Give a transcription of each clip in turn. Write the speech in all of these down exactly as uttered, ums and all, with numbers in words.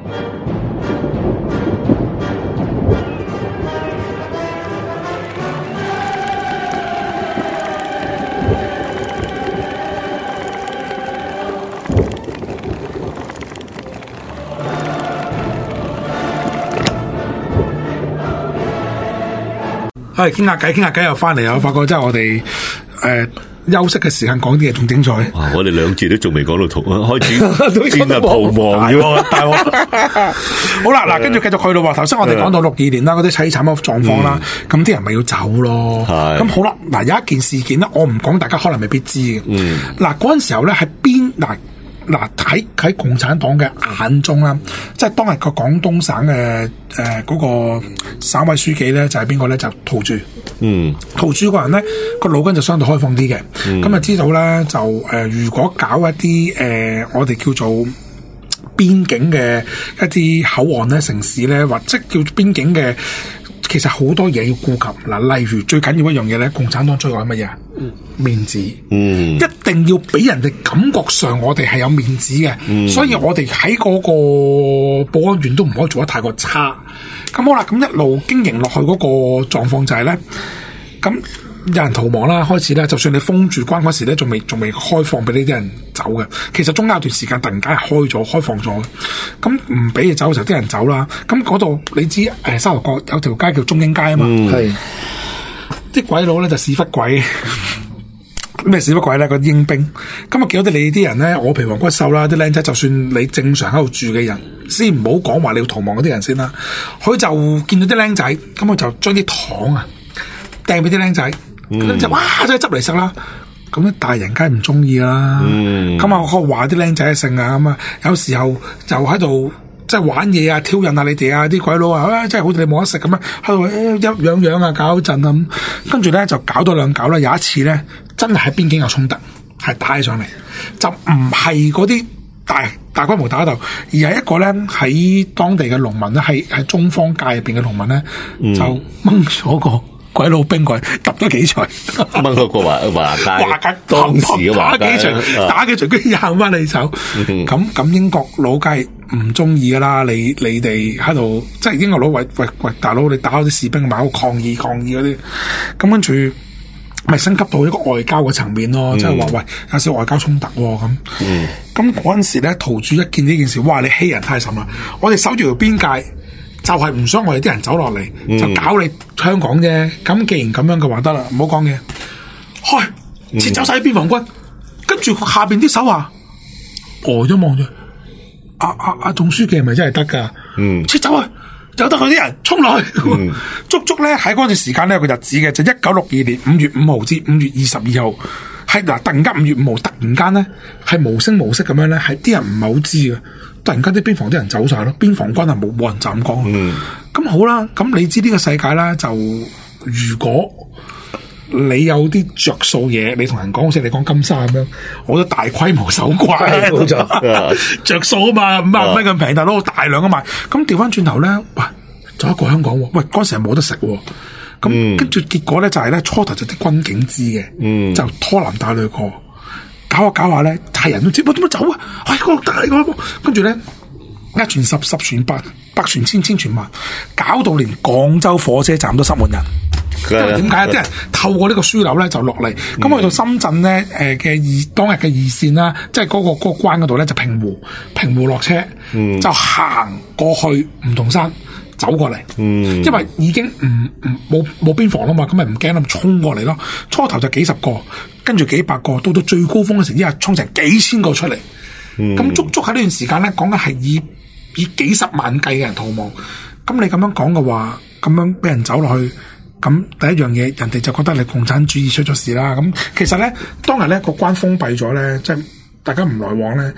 係傾下偈，傾下偈又翻嚟，我發覺真係我哋誒、呃、休息嘅時間講啲嘢仲精彩。 哇！我哋兩節都仲未講到圖，開始戰略逃亡咗， 大鑊！好啦，嗱，跟住繼續去到話，頭先我哋講到六二年啦，嗰啲凄慘嘅狀況啦，咁啲、嗯、人咪要走咯。咁好啦，嗱，有一件事件咧，我唔講，大家可能未必知嘅。嗱、嗯，嗰陣時候咧，喺邊嗱？嗱，喺喺共產黨嘅眼中啦，即係當日個廣東省嘅誒嗰個省委書記咧，就係邊個咧？就陶鑄。嗯，陶鑄個人咧，個腦筋就相對開放啲嘅。咁啊、嗯，知道咧就誒、呃，如果搞一啲誒、呃，我哋叫做邊境嘅一啲口岸咧、城市咧，或者叫邊境嘅，其實好多嘢要顧及。嗱，例如最緊要一樣嘢咧，共產黨追求係乜嘢？嗯，面子。嗯，一定要俾人哋感覺上我哋係有面子嘅。嗯，所以我哋喺嗰個保安員都唔可以做得太過差。咁好啦，咁一路經營落去嗰個狀況就係咧，咁有人逃亡啦，開始咧，就算你封住關嗰時咧，仲未仲未開放俾呢啲人走嘅。其實中間有段時間突然間係開咗、開放咗，咁唔俾你走嘅時候，啲人走啦。咁嗰度你知誒、呃，沙頭角有條街叫中英街啊嘛，係啲、嗯、鬼佬咧就屎忽鬼。咩屎忽鬼咧？個英兵咁啊，見到啲你啲人咧，我皮黃骨瘦啦，啲僆仔，就算你正常喺度住嘅人，先唔好講話你要逃亡嗰啲人先啦。佢就見到啲僆仔，咁佢就將啲糖啊掟俾啲僆仔，僆仔、嗯、哇真係執嚟食啦。咁啲大人梗係唔中意啦。咁啊、嗯，我話啲僆仔嘅性啊，咁啊，有時候就喺度即係玩嘢啊，挑釁下你哋啊，啲鬼佬啊，啊真係好似你冇得食咁樣，喺度一樣樣啊，搞陣啊咁，跟住咧就搞多兩搞啦。有一次咧，真係喺邊境有衝突，係打起上嚟，就唔係嗰啲大大規模打鬥，而係一個咧喺當地嘅農民咧，係喺中方界入邊嘅農民咧，嗯、就掹咗個鬼佬兵過嚟，揼咗幾錘， 掹咗個華華街， 華街當時嘅華街， 打幾錘，打幾錘，跟住扔翻你手，咁咁英國佬梗係唔中意噶啦，你你哋喺度，即係英國佬喂喂喂，大佬你打嗰啲士兵咪喺度抗議抗議嗰啲，咁跟住咪升級到一個外交嘅層面咯，即係話喂有少外交衝突咁，咁嗰陣時咧，陶鑄一見呢件事，哇你欺人太甚啦！我哋守住條邊界，就係唔想我哋啲人走落嚟，嗯、就搞你香港啫。咁既然咁樣嘅話得啦，唔好講嘢，開撤走晒啲邊防軍，跟住下邊啲手話呆咗望住。阿阿阿總書記係咪真係得噶？嗯，撤走啊！由得佢啲人衝落去，嗯、足足咧喺嗰段時間咧有個日子嘅，就一九六二年五月五號至五月二十二號，係嗱突然間五月五號突然間咧係無聲無息咁樣咧，係啲人唔係好知嘅，突然間啲邊防啲人走晒咯，邊防軍係冇冇人站崗。嗯，咁好啦，咁你知呢個世界啦，就如果你有啲着數嘢，你同人講好似你講金沙咁樣，我都大規模搜刮，冇錯，着數啊嘛，唔係唔係咁平，大佬大量啊嘛。咁調翻轉頭咧，喂，就一個香港，喂，嗰時係冇得食，咁跟住結果咧就係、是、咧初頭就啲軍警知嘅，嗯、就拖男帶女過，搞下搞下咧，係人都知，喂，點樣走啊？喂、哎，嗰個大個，跟住咧一傳十，十傳百，百傳千，千傳萬，搞到連廣州火車站都塞滿人。因為點解啲人透過呢個樞紐咧就落嚟，咁、嗯、去到深圳咧誒嘅二當日嘅二線啦，即係嗰個嗰、嗰個關嗰度咧就平湖，平湖落車，嗯、就行過去梧桐山走過嚟，嗯、因為已經唔唔冇冇邊防啦嘛，咁咪唔驚啦，衝過嚟咯。初頭就幾十個，跟住幾百個，到到最高峰嘅時，一日衝成幾千個出嚟，咁、嗯、足足喺呢段時間咧，講緊係以以幾十萬計嘅人逃亡。咁你咁樣講嘅話，咁樣俾人走落去。咁第一樣嘢，人哋就覺得你共產主義出咗事啦。咁其實咧，當日咧個關封閉咗咧，即係大家唔來往咧。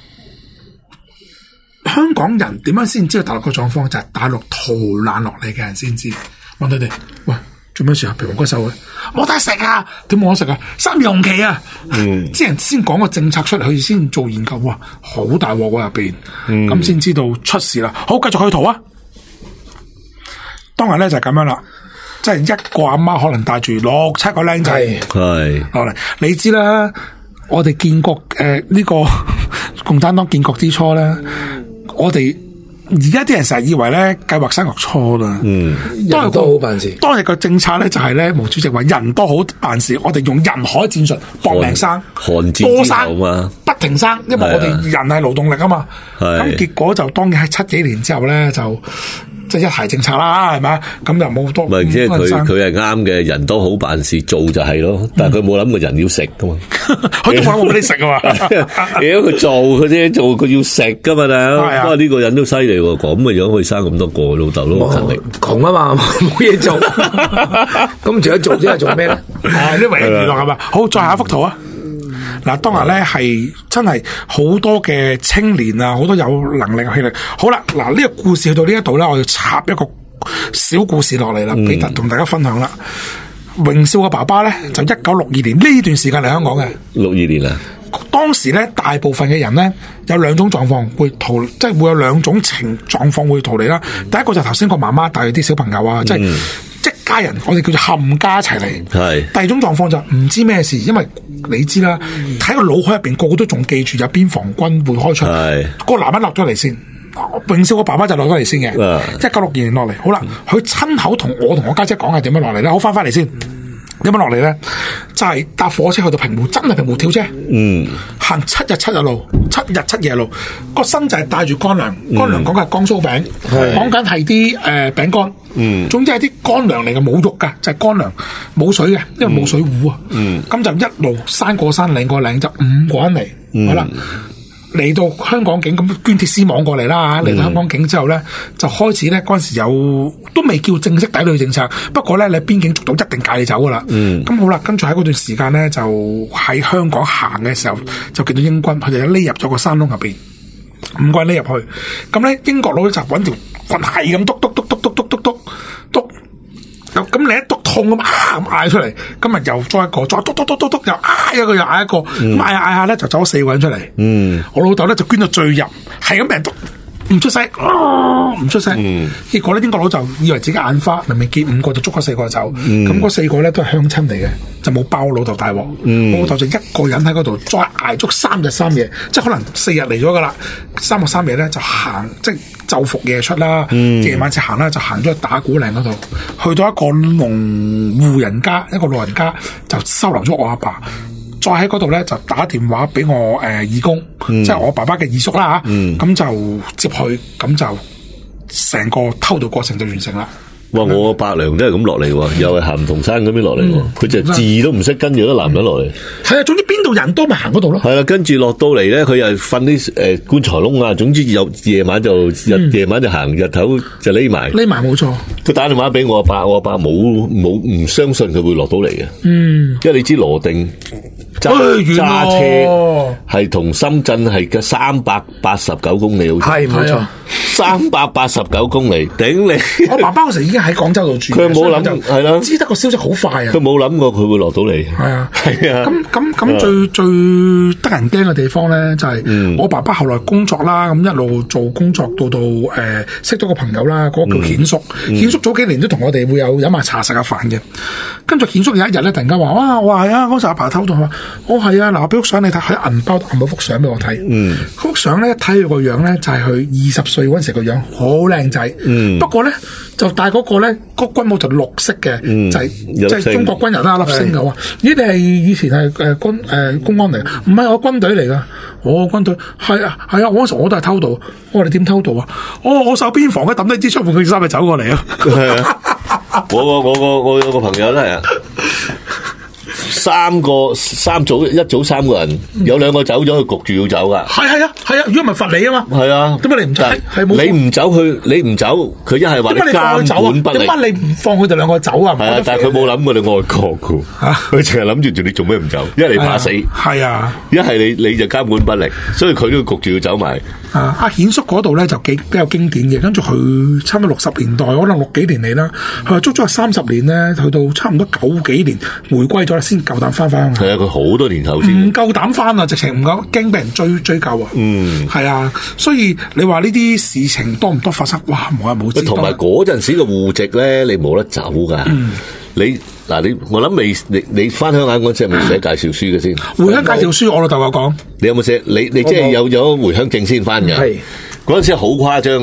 香港人點樣先知道大陸個狀況？就係、是、大陸逃難落嚟嘅人先知。問佢哋：喂，做咩事啊？皮黃骨瘦嘅，冇得食啊？點冇得食啊？三樣期啊！嗯，啲人先講個政策出嚟，佢先做研究。哇，好大鑊喎入邊，咁先、嗯、知道出事啦。好，繼續去逃啊！當日咧就係、是、咁樣啦。即係一個阿媽可能帶住六七個僆仔，係落嚟。你知啦，我哋建國誒呢、呃這個共產黨建國之初咧，嗯、我哋而家啲人成日以為咧計劃生育錯啦， 嗯， 當日人多好辦事。 當日個政策咧就係咧，毛主席話人多好辦事，我哋用人海戰術搏命生， 寒戰之後多生嘛， 不停生，因為我哋人係勞動力啊嘛。 係咁結果就當然喺七幾年之後咧就。即係一孩政策啦，係咪？咁就冇多。 唔係，即係佢佢係啱嘅，人多好辦事，做就係咯。但係佢冇諗過人要食噶嘛， 佢都冇俾你食啊嘛。 如果佢做佢啫，做佢要食噶嘛，大佬。不過呢個人都犀利喎，咁嘅樣可以生咁多個，老豆都好勤力。 窮啊嘛，冇嘢做。咁除咗做之後做咩咧？ 啊，呢唯一娛樂係嘛？好，再下一幅圖啊！嗱，當日咧係真係好多嘅青年啊，好多有能力嘅氣力。好啦，嗱、這、呢個故事去到呢一度咧，我要插一個小故事落嚟啦，俾同大家分享啦。榮少嘅爸爸咧就一九六二年呢段時間嚟香港嘅。 六二年啊， 當時咧大部分嘅人咧有兩種狀況會逃，即係會有兩種情狀況會逃離啦。第一個就係頭先個媽媽帶啲小朋友啊，即係。嗯即家人，我哋叫做冚家一齊嚟。係第二種狀況就唔知咩事，因為你知啦，喺個腦海入邊個個都仲記住有邊防軍會開出。係個男人落咗嚟先，榮少個爸爸就落咗嚟先嘅。一九六二年落嚟，好啦，佢親口同我同我家姐講係點樣落嚟咧。好，翻翻嚟先。點樣落嚟咧？就係、是、搭火車去到平湖，真係平湖跳車。嗯，行七日七日路，七日七夜路。個身就係帶住乾糧，乾糧講嘅係江蘇餅，講緊係啲誒餅乾。嗯，總之係啲乾糧嚟嘅，冇肉噶，就係乾糧，冇水嘅，因為冇水壺啊。嗯，咁就一路山過山，嶺過嶺，就五個人嚟。嗯、好啦。嚟到香港境咁捐鐵絲網過嚟啦嚇，嚟到香港境之後咧，就開始咧嗰陣時有都未叫正式抵壘政策，不過咧你邊境捉到一定戒你走噶啦。嗯，咁好啦，跟住喺嗰段時間咧就喺香港行嘅時候就見到英軍，佢哋匿入咗個山窿入邊，五個人匿入去，咁咧英國佬就揾條棍係咁篤篤篤篤篤篤篤篤篤。咁你一督痛咁啊咁嗌出嚟，今日又再一個，再督督督督督又嗌一個又嗌一個，咁嗌下嗌下咧就走咗四個人出嚟。嗯，我老豆咧就捐到最入，係咁俾人督，唔出聲，唔出聲。嗯，結果咧英國佬就以為自己眼花，明明見五個就捉咗四個走。咁嗰、嗯、四個咧都係鄉親嚟嘅，就冇包我老豆大鑊。嗯、我老豆就一個人喺嗰度再挨足三日三夜，即係可能四日嚟咗噶啦，三日三夜咧就行即係。晝伏夜出啦，夜、嗯、晚就行啦，就行咗去打鼓嶺嗰度，去到一個農戶人家，一個老人家就收留咗我阿爸，爸，再喺嗰度咧就打電話俾我誒、呃、義工，嗯、即係我爸爸嘅二叔啦嚇，咁、嗯、就接去，咁就成個偷渡過程就完成啦。哇！ 我個伯娘都係咁落嚟喎，又係行同山嗰邊落嚟喎，佢、嗯、就字都唔識，跟住啲男人落嚟。 係啊，總之邊度人多咪行嗰度咯。係啦，跟住落到嚟咧，佢又瞓啲誒棺材窿啊，總之有夜晚就日夜、嗯、晚就行，日頭就匿埋。匿埋冇錯。佢打電話俾我阿爸，我阿爸冇冇唔相信佢會落到嚟嘅。嗯，因為你知羅定揸揸車係同深圳係嘅三百八十九公里，好似係冇錯，三百八十九公里頂你。我爸爸嗰時已經喺廣州度住，佢冇諗係啦，知得個消息好快啊！佢冇諗過佢會落到嚟，係啊，係啊。咁咁咁最最得人驚嘅地方咧，就係我爸爸後來工作啦，咁一路做工作到到誒識咗個朋友啦，嗰個叫顯叔，顯叔早幾年都同我哋會有飲下茶食下飯嘅。跟住顯叔有一日咧，突然間話：哇，我話係啊，嗰時阿爸偷咗話，我係啊，嗱，我俾幅相你睇，喺銀包揞咗幅相俾我睇。嗯，幅相咧一睇佢個樣咧，就係佢二十歲嗰陣時個樣，好靚仔。嗯，不過咧就戴嗰個咧個軍帽就綠色嘅，就係即係中國軍人啦，粒星嘅話，咦，你係以前係誒軍誒公安嚟？唔係，我軍隊嚟噶。我軍隊係啊係啊，我嗰時我都係偷渡。我話你點偷渡啊？我我守邊防嘅，抌低支槍，佢件衫咪走過嚟啊！我個我個我有個朋友都係啊。三個三組一組三個人，有兩個走咗，佢焗住要走噶。係係啊係啊，如果唔係罰你啊嘛。係啊，點解你唔走？係冇你唔走，佢你唔走，佢一係話你監管不力。點解你唔放佢哋兩個走啊？係啊，但係佢冇諗過你愛國噶，佢淨係諗住住你做咩唔走？一係你怕死，係啊，一係你你就監管不力，所以佢都要焗住要走埋。啊，阿顯叔嗰度咧就幾比較經典嘅，跟住佢差唔多六十年代，可能六幾年嚟啦，佢話足足係三十年咧，去到差唔多九幾年回歸咗啦，先夠膽翻翻。係啊，佢好多年後先唔夠膽翻啊，直情唔夠，驚俾人追追究啊。嗯，係啊，所以你話呢啲事情多唔多發生？哇，冇啊冇知。同埋嗰陣時嘅戶籍咧，你冇得走噶。嗯，你嗱你我諗未你你翻鄉下嗰陣時係咪寫介紹書嘅先？回鄉介紹書，我老豆有講。你有冇寫？你你即係有咗回鄉證先翻嘅？係嗰陣時好誇張嘅。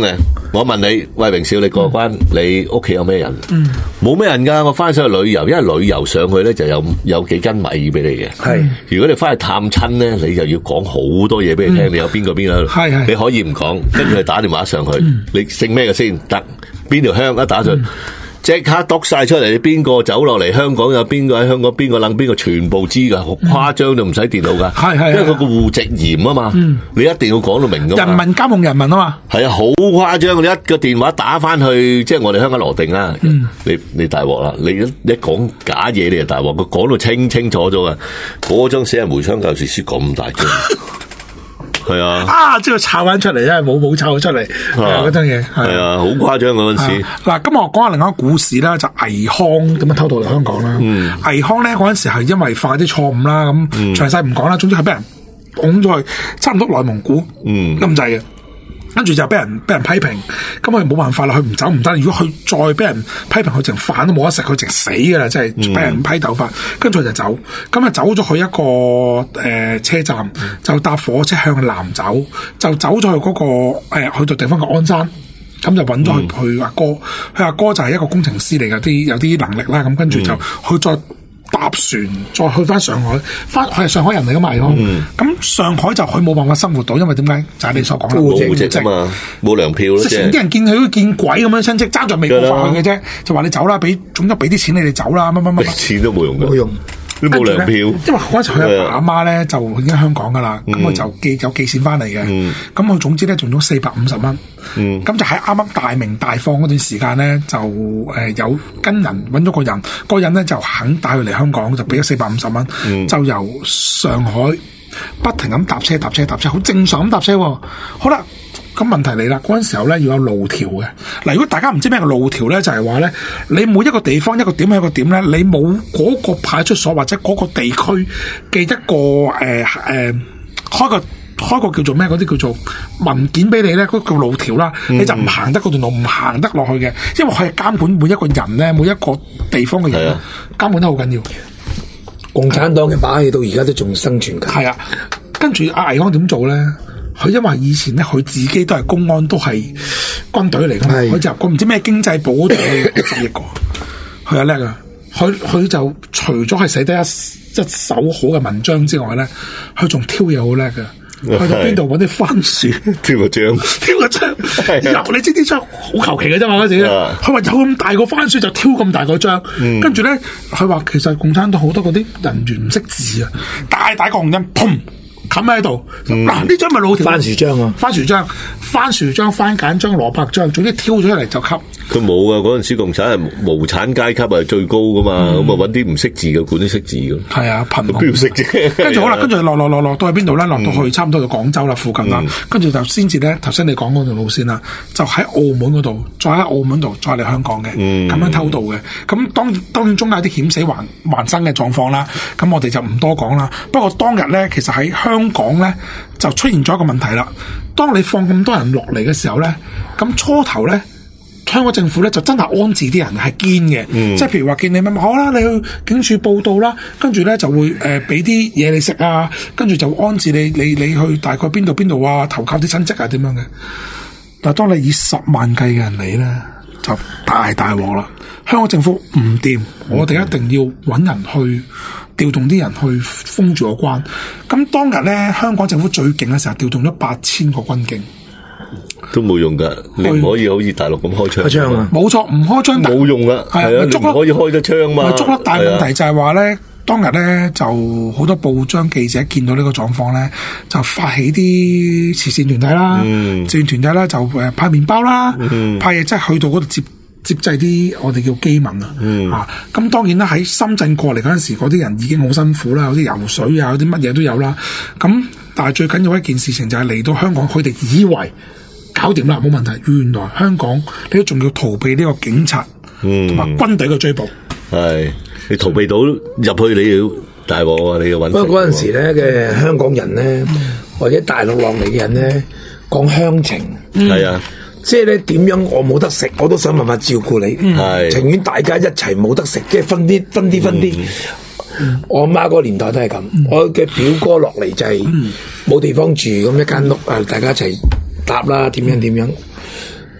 我問你，喂榮少，你過關，你屋企有咩人？冇咩人噶，我翻上去旅遊，因為旅遊上去咧就有有幾斤米俾你嘅。係，如果你翻去探親咧，你就要講好多嘢俾你聽，你有邊個邊個，係係，你可以唔講，跟住佢打電話上去，你姓咩嘅先得？邊條鄉一打上。即刻篤晒出嚟，邊個走落嚟香港有邊個喺香港，邊個諗邊個全部知噶，好誇張就唔使電腦噶，係係，因為佢個戶籍嚴啊嘛，嗯、你一定要講到明噶嘛。人民監控人民啊嘛，係啊，好誇張，你一個電話打翻去，即係我哋香港羅定啦，嗯、你你大鑊啦，你一一講假嘢你就大鑊，佢講到清清楚楚噶，嗰張死人回窗教示書咁大張。係啊，啊，即係抄翻出嚟，真係冇冇抄出嚟，嗰張嘢係啊，好誇張嗰陣時。嗱，咁我講下另外一個故事啦，就倪匡咁樣偷渡嚟香港啦。倪匡咧嗰陣時係因為犯啲錯誤啦，咁詳細唔講啦，總之係俾人捧咗去差唔多內蒙古咁滯嘅。跟住就俾人俾人批評，咁佢冇辦法啦，佢唔走唔得。如果佢再俾人批評，佢淨飯都冇得食，佢淨死噶啦，即係俾人批鬥法。跟住佢就走，咁啊走咗去一個誒、呃、車站，就搭火車向南走，就走咗去嗰、那個誒、呃、去到地方嘅鞍山，咁就揾咗佢佢阿哥，佢阿哥就係一個工程師嚟嘅，啲有啲能力啦。咁跟住就去再搭船再去翻上海，翻佢係上海人嚟噶嘛，咁、嗯、上海就佢冇辦法生活到，因為點解就係、是、你所講啦，冇戶籍啊嘛，冇糧票咯，即係啲人見佢都見鬼咁樣親戚，爭在未過翻去嘅啫，就話你走啦，俾總之俾啲錢你哋走啦，乜乜乜，錢都冇用嘅，冇用。都冇糧票，因為嗰陣時佢阿爸阿媽咧就已經香港噶啦，咁佢、嗯、就寄有寄錢翻嚟嘅，咁佢、嗯、總之咧仲咗四百五十蚊，咁、嗯、就喺啱啱大明大放嗰段時間咧，就誒、呃、有跟人揾咗個人，嗰個人咧就肯帶佢嚟香港，就俾咗四百五十蚊，嗯、就由上海不停咁搭車搭車搭車，好正常咁搭車、哦，好啦。咁問題嚟啦，嗰陣時候咧要有路條嘅。嗱，如果大家唔知咩叫路條咧，就係話咧，你每一個地方一個點一個點咧，你冇嗰個派出所或者嗰個地區嘅一個誒誒、呃呃、開個開個叫做咩嗰啲叫做文件俾你咧，嗰、嗰個路條啦，嗯、你就唔行得嗰段路，唔行得落去嘅，因為佢係監管每一個人咧，每一個地方嘅人咧，監管得好緊要。共產黨嘅把戲到而家都仲生存緊。係啊，跟住阿倪匡點做咧？佢因為以前咧，佢自己都係公安，都係軍隊嚟噶嘛，佢是就佢唔知咩經濟部嗰度去服役過，佢又叻啊！佢佢就除咗係寫得一一手好嘅文章之外咧，佢仲挑嘢好叻嘅。去到邊度揾啲番薯，挑個章，挑個章，由你知啲章好求其嘅啫嘛嗰時。佢話有咁大個番薯就挑咁大個章，嗯、跟住咧佢話其實共產黨好多嗰啲人員唔識字啊，大大個紅印，砰！冚喺度，嗱呢張咪老條番薯章啊，番薯章、番薯章、番梘章、蘿蔔章，總之挑咗出嚟就吸。佢冇啊！嗰陣時共產係無產階級係最高噶嘛，咁啊揾啲唔識字嘅管啲識字嘅。係啊，貧窮。識啫。跟住好啦，跟住落落落落到去邊度咧？落到去差唔多到廣州啦，附近啦。跟住就先至咧，頭先你講嗰條路線啦，就喺澳門嗰度，再喺澳門度再嚟香港嘅，咁樣偷渡嘅。咁當當然中間有啲險死還還生嘅狀況啦。咁我哋就唔多講啦。不過當日咧，其實喺香港咧就出現咗一個問題啦。當你放咁多人落嚟嘅時候咧，咁初頭咧。香港政府咧就真係安置啲人係堅嘅，嗯、即係譬如話見你乜好啦，你去警署報到啦，跟住咧就會誒俾啲嘢你食啊，跟住就安置你，你你去大概邊度邊度啊，投靠啲親戚啊點樣嘅。但係當你以十萬計嘅人嚟咧，就大大鑊啦。香港政府唔掂，嗯、我哋一定要揾人去調動啲人去封住個關。咁當日咧，香港政府最勁嘅時候調動咗八千個軍警。都冇用噶，你唔可以好似大陸咁開槍。開槍啊！冇錯，唔開槍冇用噶，係啊，你唔可以開得槍嘛。捉得，但係問題就係話咧，當日咧就好多報章記者見到呢個狀況咧，就發起啲慈善團體啦，嗯、慈善團體咧就誒派麵包啦，嗯、派嘢即係去到嗰度接接濟啲我哋叫饑民、嗯、啊。嚇咁當然啦，喺深圳過嚟嗰陣時，嗰啲人已經好辛苦啦，有啲游水啊，有啲乜嘢都有啦。咁但係最緊要一件事情就係嚟到香港，佢哋以為搞掂啦，冇問題。原來香港你都仲要逃避呢個警察同埋軍隊嘅追捕。係、嗯、你逃避到入去，你要大鑊啊！你要揾。不過嗰陣時咧嘅香港人咧，嗯、或者大陸落嚟嘅人咧，講鄉情。係、嗯、啊，即係咧點樣我冇得食，我都想辦法照顧你。係、嗯、情願大家一齊冇得食，即係分啲分啲分啲。嗯、我阿媽嗰個年代都係咁，嗯、我嘅表哥落嚟就係冇地方住，咁一間屋啊，大家一齊搭啦，點樣點樣，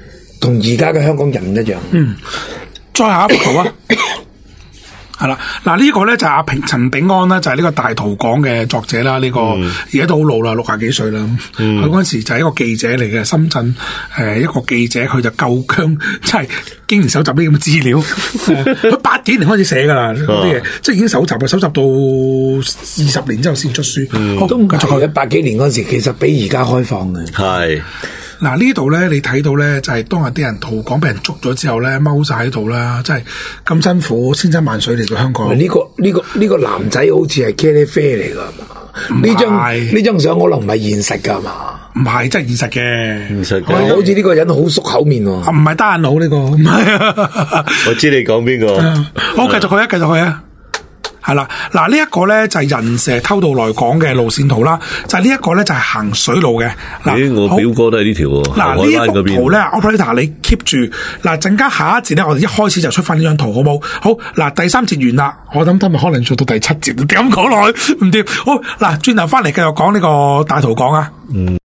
同而家嘅香港人唔一樣。 嗯，再下一幅圖啊。係啦，嗱呢個咧就係阿平陳炳安啦，就係呢個大逃港嘅作者啦。呢、這個而家都好老啦，六廿幾歲啦。佢嗰陣時就係一個記者嚟嘅，深圳誒、呃、一個記者，佢就夠姜，即係竟然搜集呢啲咁嘅資料。佢八幾年開始寫噶啦，嗰啲嘢即係已經搜集嘅，搜集到二十年之後先出書。嗯、好都唔係八幾年嗰陣時，其實比而家開放嘅。 係。 嗱呢度咧，你睇到咧就係、是、當日啲人逃港，俾人捉咗之後咧，踎晒喺度啦，真係咁辛苦，千山萬水嚟到香港。 呢、這個呢、這個呢、這個男仔好似係茄喱啡嚟噶嘛？呢張呢張相可能唔係現實噶嘛？ 唔係，真係現實嘅。 現實嘅， 好似呢個人好熟口面喎。 唔係單眼佬呢個，唔係啊。 我知你講邊個。 好，繼續去啊，繼續去啊。係啦，嗱呢一個咧就係人蛇偷渡來港嘅路線圖啦，就係呢一個咧就係行水路嘅。 嗱，我表哥都係呢條喎。 嗱呢一幅圖咧 ，operator 你 keep 住。嗱陣間下一節咧，我哋一開始就出翻呢張圖，好冇？好，嗱第三節完啦，我諗今日可能做到第七節，點講落去唔掂。好，嗱轉頭翻嚟繼續講呢個大逃港啊。嗯。